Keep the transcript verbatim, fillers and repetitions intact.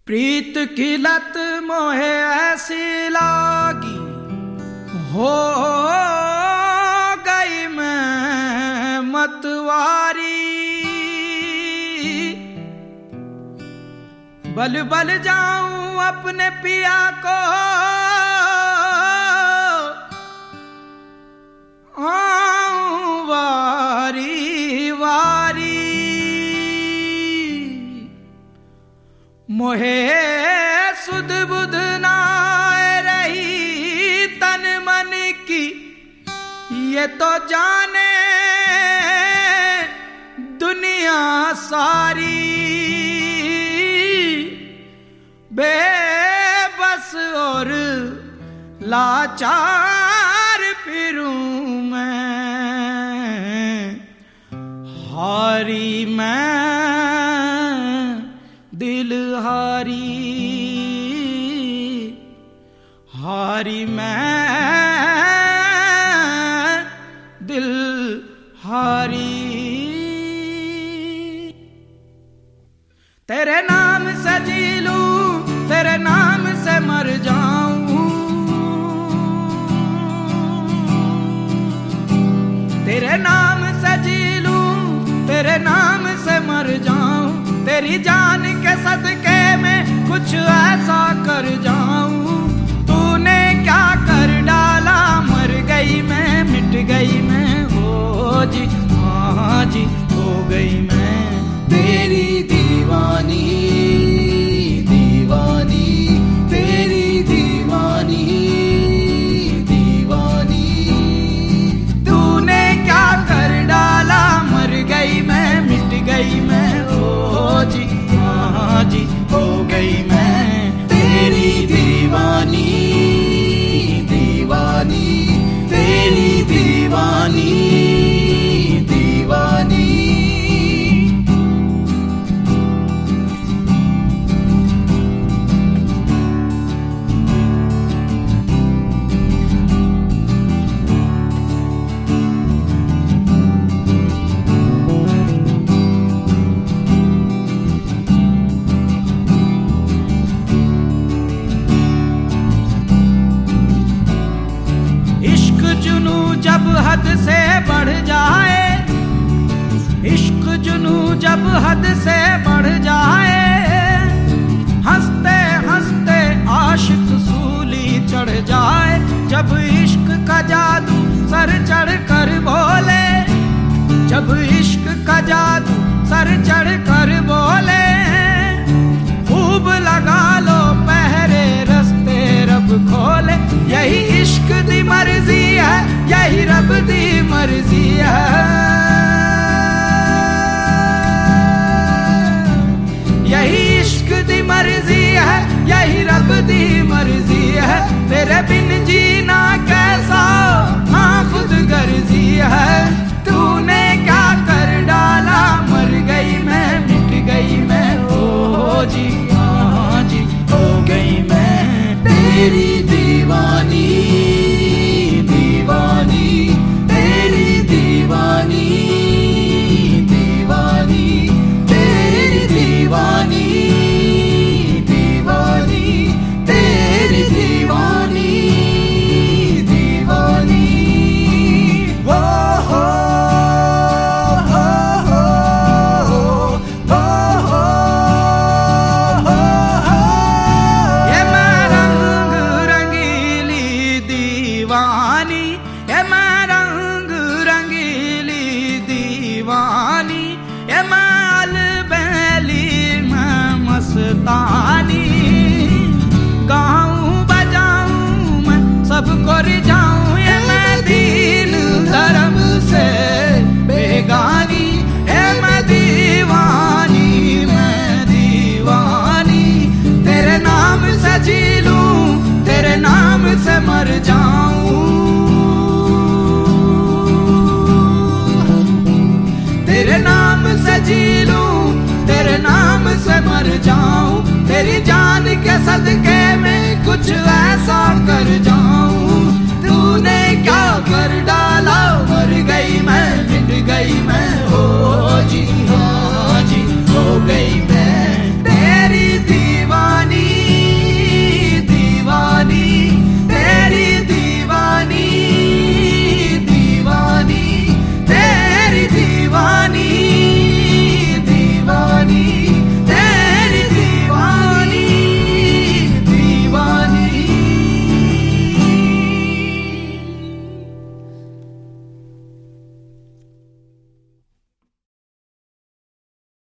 प्रीत की लत मोहे ऐसी लागी, हो गई मैं मतवारी। बल बल जाऊं अपने पिया को, आऊं वारी वारी। मोहे सुध बुध ना रही तन मन की, ये तो जाने दुनिया सारी। बेबस और लाचार फिरूं मैं, हारी मैं दिल हारी, हारी मैं दिल हारी। तेरे नाम से जी लूं, तेरे नाम से मर जाऊं, तेरे नाम से जी लूं, तेरे नाम से मर जाऊं। तेरी जान के सदके में कुछ ऐसा कर जाऊं। तूने क्या कर डाला, मर गई मैं, मिट गई मैं, हो जी हाँ जी हो गई मैं। तेरी दीवानी दीवानी, तेरी दीवानी दीवानी। तूने क्या कर डाला, मर गई मैं, मिट गई मैं, हो जी हाँ जी हो गई मैं। तेरी दीवानी दीवानी, तेरी दीवानी दीवानी। जब हद से बढ़ जाए, इश्क जुनू जब हद से बढ़ जाए, हंसते हंसते आशिक सूली चढ़ जाए। जब इश्क का जादू सर चढ़ कर बोले, जब इश्क का जादू सर चढ़ कर बोले, खूब लगा लो पहरे रस्ते रब खोले। यही इश्क दी मर्जी है, यही रब दी मर्जी है, यही इश्क दी मर्जी है, यही रब दी मर्जी है। तेरे बिन जीना कैसा, हाँ खुद गर्जी है। तूने क्या कर डाला, मर गई मैं, मिट गई मैं, हो जी हाँ जी हो गई मैं। तेरी दीवानी दीवानी, तेरी दीवानी दीवानी, तेरी दीवानी दीवानी, तेरी दीवानी दीवानी। हो हो हो हो हो हो हो। ये मैं रंग रंगीली दीवानी, ये मैं रंग रंगीली दीवानी, ये मैं अलबेली मैं मस्तानी। गाऊं बजाऊं मैं सबको रिझाऊं, ये मैं दीन धर्म से बेगानी, ये मैं दीवानी मैं दीवानी। तेरे नाम से जी लूं, तेरे नाम से मर जाऊं, तेरे नाम से जी लूं, तेरे नाम से मर जाऊं। तेरी जान के सदके में कुछ ऐसा कर जाऊं।